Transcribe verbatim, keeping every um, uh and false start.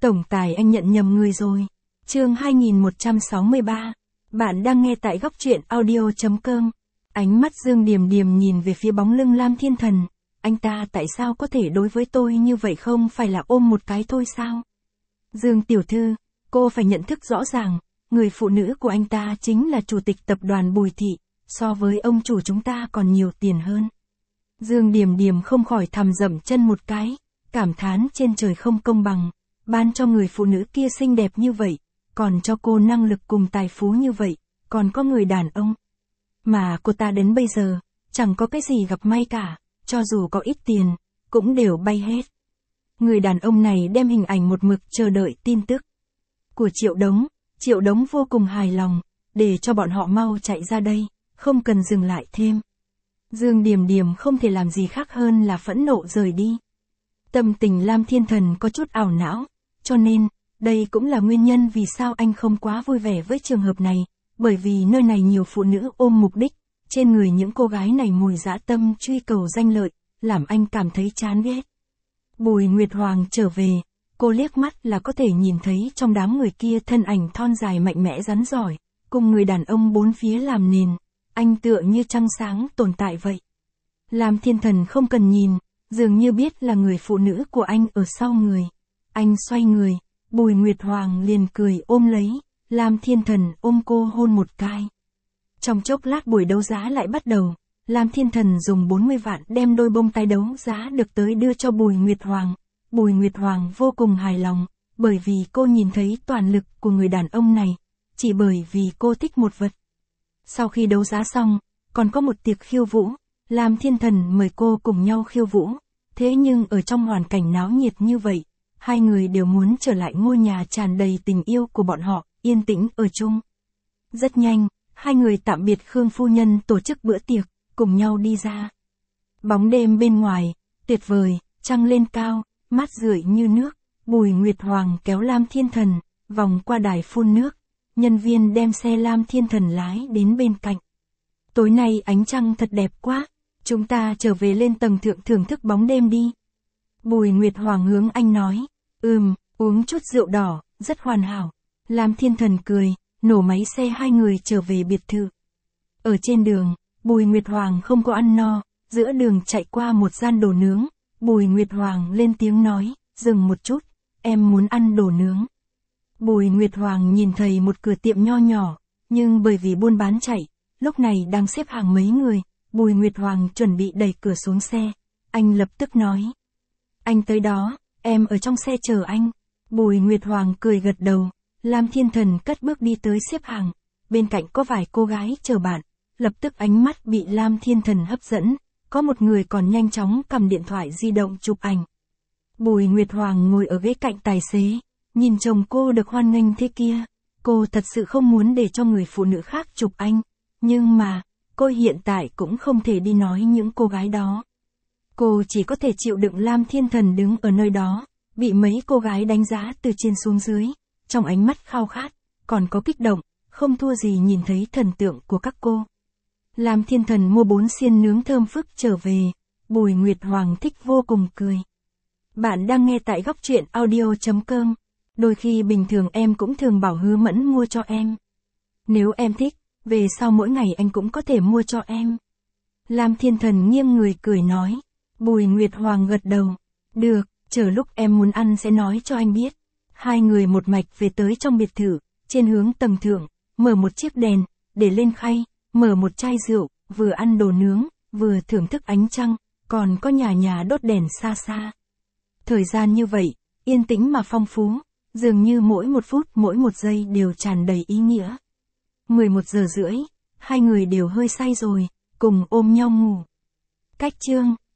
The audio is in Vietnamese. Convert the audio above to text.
Tổng tài anh nhận nhầm người rồi. Chương hai nghìn một trăm sáu mươi ba. Bạn đang nghe tại góc truyện audio.com. Ánh mắt Dương Điềm Điềm nhìn về phía bóng lưng Lam Thiên Thần. Anh ta tại sao có thể đối với tôi như vậy, không phải là ôm một cái thôi sao? Dương tiểu thư, cô phải nhận thức rõ ràng, người phụ nữ của anh ta chính là chủ tịch tập đoàn Bùi Thị, so với ông chủ chúng ta còn nhiều tiền hơn. Dương Điềm Điềm không khỏi thầm dậm chân một cái, cảm thán trên trời không công bằng, ban cho người phụ nữ kia xinh đẹp như vậy, còn cho cô năng lực cùng tài phú như vậy, còn có người đàn ông. Mà cô ta đến bây giờ, chẳng có cái gì gặp may cả, cho dù có ít tiền, cũng đều bay hết. Người đàn ông này đem hình ảnh một mực chờ đợi tin tức của Triệu Đống. Triệu Đống vô cùng hài lòng, để cho bọn họ mau chạy ra đây, không cần dừng lại thêm. Dương Điềm Điềm không thể làm gì khác hơn là phẫn nộ rời đi. Tâm tình Lam Thiên Thần có chút ảo não, cho nên, đây cũng là nguyên nhân vì sao anh không quá vui vẻ với trường hợp này, bởi vì nơi này nhiều phụ nữ ôm mục đích, trên người những cô gái này mùi dã tâm truy cầu danh lợi, làm anh cảm thấy chán ghét. Bùi Nguyệt Hoàng trở về, cô liếc mắt là có thể nhìn thấy trong đám người kia thân ảnh thon dài mạnh mẽ rắn giỏi, cùng người đàn ông bốn phía làm nền, anh tựa như trăng sáng tồn tại vậy. Lam Thiên Thần không cần nhìn, dường như biết là người phụ nữ của anh ở sau người. Anh xoay người, Bùi Nguyệt Hoàng liền cười ôm lấy, Lam Thiên Thần ôm cô hôn một cái. Trong chốc lát buổi đấu giá lại bắt đầu, Lam Thiên Thần dùng bốn mươi vạn đem đôi bông tai đấu giá được tới đưa cho Bùi Nguyệt Hoàng. Bùi Nguyệt Hoàng vô cùng hài lòng, bởi vì cô nhìn thấy toàn lực của người đàn ông này, chỉ bởi vì cô thích một vật. Sau khi đấu giá xong, còn có một tiệc khiêu vũ, Lam Thiên Thần mời cô cùng nhau khiêu vũ, thế nhưng ở trong hoàn cảnh náo nhiệt như vậy, hai người đều muốn trở lại ngôi nhà tràn đầy tình yêu của bọn họ, yên tĩnh ở chung. Rất nhanh, hai người tạm biệt Khương phu nhân tổ chức bữa tiệc, cùng nhau đi ra. Bóng đêm bên ngoài, tuyệt vời, trăng lên cao, mát rượi như nước, Bùi Nguyệt Hoàng kéo Lam Thiên Thần, vòng qua đài phun nước, nhân viên đem xe Lam Thiên Thần lái đến bên cạnh. Tối nay ánh trăng thật đẹp quá, chúng ta trở về lên tầng thượng thưởng thức bóng đêm đi. Bùi Nguyệt Hoàng hướng anh nói, ừm, uống chút rượu đỏ, rất hoàn hảo. Lam Thiên Thần cười, nổ máy xe hai người trở về biệt thự. Ở trên đường, Bùi Nguyệt Hoàng không có ăn no, giữa đường chạy qua một gian đồ nướng, Bùi Nguyệt Hoàng lên tiếng nói, dừng một chút, em muốn ăn đồ nướng. Bùi Nguyệt Hoàng nhìn thấy một cửa tiệm nho nhỏ, nhưng bởi vì buôn bán chạy, lúc này đang xếp hàng mấy người, Bùi Nguyệt Hoàng chuẩn bị đẩy cửa xuống xe, anh lập tức nói. Anh tới đó, em ở trong xe chờ anh. Bùi Nguyệt Hoàng cười gật đầu, Lam Thiên Thần cất bước đi tới xếp hàng, bên cạnh có vài cô gái chờ bạn, lập tức ánh mắt bị Lam Thiên Thần hấp dẫn, có một người còn nhanh chóng cầm điện thoại di động chụp ảnh. Bùi Nguyệt Hoàng ngồi ở ghế cạnh tài xế, nhìn chồng cô được hoan nghênh thế kia, cô thật sự không muốn để cho người phụ nữ khác chụp anh, nhưng mà, cô hiện tại cũng không thể đi nói những cô gái đó. Cô chỉ có thể chịu đựng Lam Thiên Thần đứng ở nơi đó, bị mấy cô gái đánh giá từ trên xuống dưới, trong ánh mắt khao khát, còn có kích động, không thua gì nhìn thấy thần tượng của các cô. Lam Thiên Thần mua bốn xiên nướng thơm phức trở về, Bùi Nguyệt Hoàng thích vô cùng cười. Bạn đang nghe tại góc truyện audio.com. Đôi khi bình thường em cũng thường bảo Hứa Mẫn mua cho em. Nếu em thích, về sau mỗi ngày anh cũng có thể mua cho em. Lam Thiên Thần nghiêng người cười nói. Bùi Nguyệt Hoàng gật đầu. Được, chờ lúc em muốn ăn sẽ nói cho anh biết. Hai người một mạch về tới trong biệt thự, trên hướng tầng thượng, mở một chiếc đèn, để lên khay, mở một chai rượu, vừa ăn đồ nướng, vừa thưởng thức ánh trăng, còn có nhà nhà đốt đèn xa xa. Thời gian như vậy, yên tĩnh mà phong phú, dường như mỗi một phút mỗi một giây đều tràn đầy ý nghĩa. mười một giờ rưỡi, hai người đều hơi say rồi, cùng ôm nhau ngủ. Cách chương